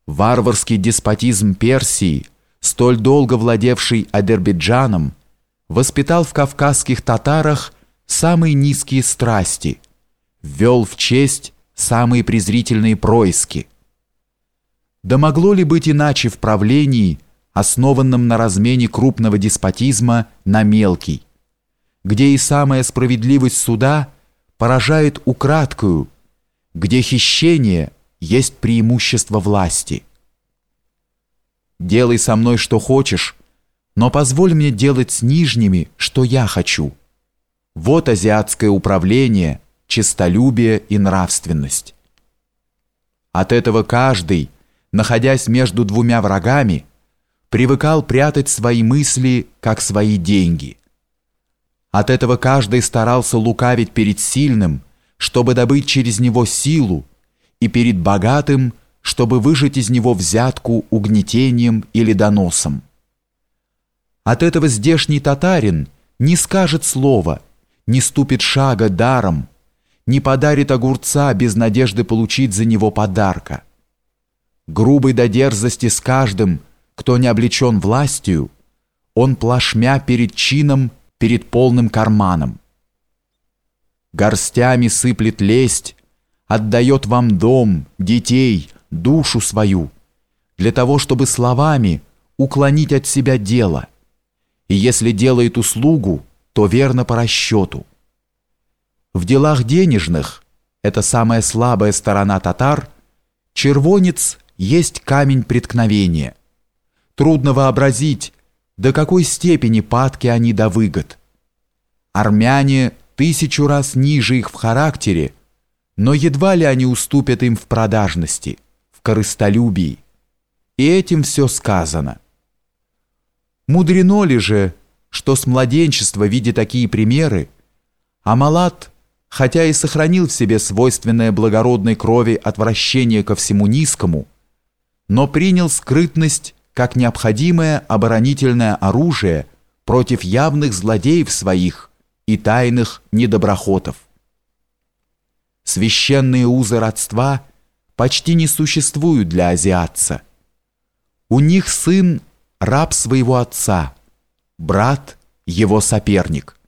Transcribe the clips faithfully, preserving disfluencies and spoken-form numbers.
Варварский деспотизм Персии, столь долго владевший Азербайджаном, воспитал в кавказских татарах самые низкие страсти, ввел в честь самые презрительные происки. Да могло ли быть иначе в правлении, основанном на размене крупного деспотизма на мелкий, где и самая справедливость суда поражает украдкою, где хищение есть преимущество власти. Делай со мной что хочешь, но позволь мне делать с нижними, что я хочу. Вот азиатское управление, честолюбие и нравственность. От этого каждый, находясь между двумя врагами, привыкал прятать свои мысли, как свои деньги. От этого каждый старался лукавить перед сильным, чтобы добыть через него силу, и перед богатым, чтобы выжать из него взятку угнетением или доносом. От этого здешний татарин не скажет слова, не ступит шага даром, не подарит огурца без надежды получить за него подарка. Грубый до дерзости с каждым, кто не облечен властью, он плашмя перед чином, перед полным карманом. Горстями сыплет лесть, отдает вам дом, детей, душу свою, для того, чтобы словами уклонить от себя дело, и если делает услугу, то верно по расчету. В делах денежных, это самая слабая сторона татар, червонец есть камень преткновения. Трудно вообразить, до какой степени падки они до выгод. Армяне тысячу раз ниже их в характере, но едва ли они уступят им в продажности, в корыстолюбии. И этим все сказано. Мудрено ли же, что с младенчества, видя такие примеры, Амалат, хотя и сохранил в себе свойственное благородной крови отвращение ко всему низкому, но принял скрытность как необходимое оборонительное оружие против явных злодеев своих и тайных недоброхотов. Священные узы родства почти не существуют для азиатца. У них сын – раб своего отца, брат – его соперник.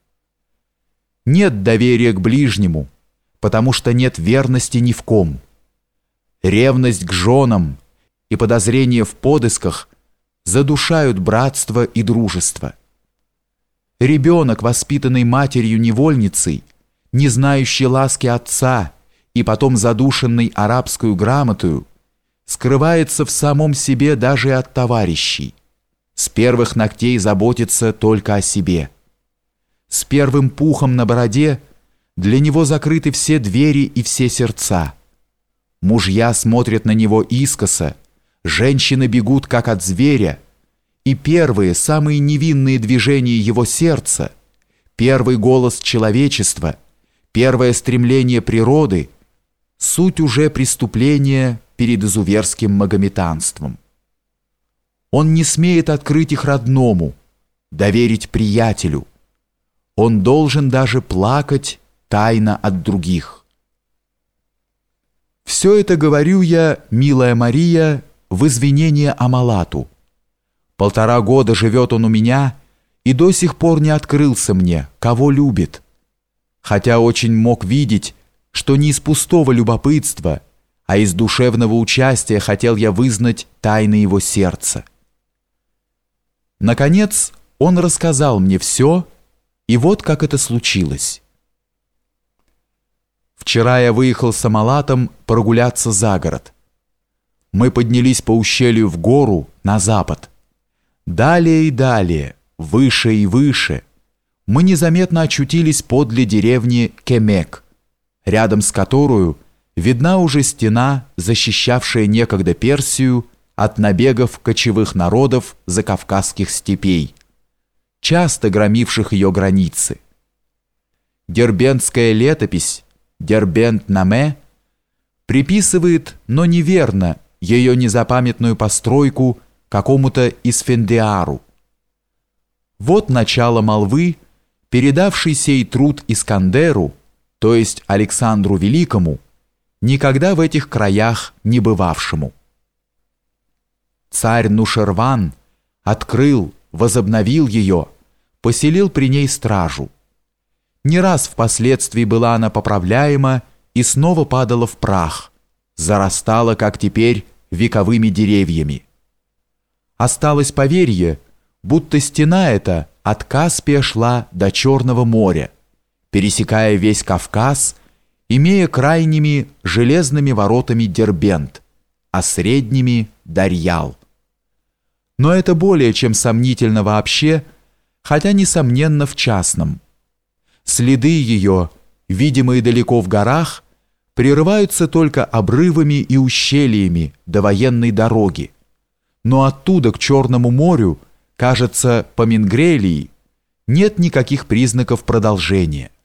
Нет доверия к ближнему, потому что нет верности ни в ком. Ревность к женам и подозрение в подысках задушают братство и дружество. Ребенок, воспитанный матерью-невольницей, не знающий ласки отца и потом задушенный арабскую грамотою, скрывается в самом себе даже и от товарищей. С первых ногтей заботится только о себе. С первым пухом на бороде для него закрыты все двери и все сердца. Мужья смотрят на него искоса, женщины бегут как от зверя, и первые, самые невинные движения его сердца, первый голос человечества, первое стремление природы – суть уже преступления перед изуверским магометанством. Он не смеет открыть их родному, доверить приятелю. Он должен даже плакать тайно от других. Все это говорю я, милая Мария, в извинение Амалату. Полтора года живет он у меня и до сих пор не открылся мне, кого любит. Хотя очень мог видеть, что не из пустого любопытства, а из душевного участия хотел я вызнать тайны его сердца. Наконец, он рассказал мне все, и вот как это случилось. Вчера я выехал с Амалатом прогуляться за город. Мы поднялись по ущелью в гору на запад. Далее и далее, выше и выше, мы незаметно очутились подле деревни Кемек, рядом с которую видна уже стена, защищавшая некогда Персию от набегов кочевых народов закавказских степей, часто громивших ее границы. Дербентская летопись Дербент-Наме приписывает, но неверно, ее незапамятную постройку какому-то Исфендиару. Вот начало молвы, передавший сей труд Искандеру, то есть Александру Великому, никогда в этих краях не бывавшему. Царь Нушерван открыл, возобновил ее, поселил при ней стражу. Не раз впоследствии была она поправляема и снова падала в прах, зарастала, как теперь, вековыми деревьями. Осталось поверье, будто стена эта от Каспия шла до Черного моря, пересекая весь Кавказ, имея крайними железными воротами Дербент, а средними – Дарьял. Но это более чем сомнительно вообще, хотя несомненно в частном. Следы ее, видимые далеко в горах, прерываются только обрывами и ущельями до военной дороги, но оттуда к Черному морю, кажется, по Мингрелии, нет никаких признаков продолжения.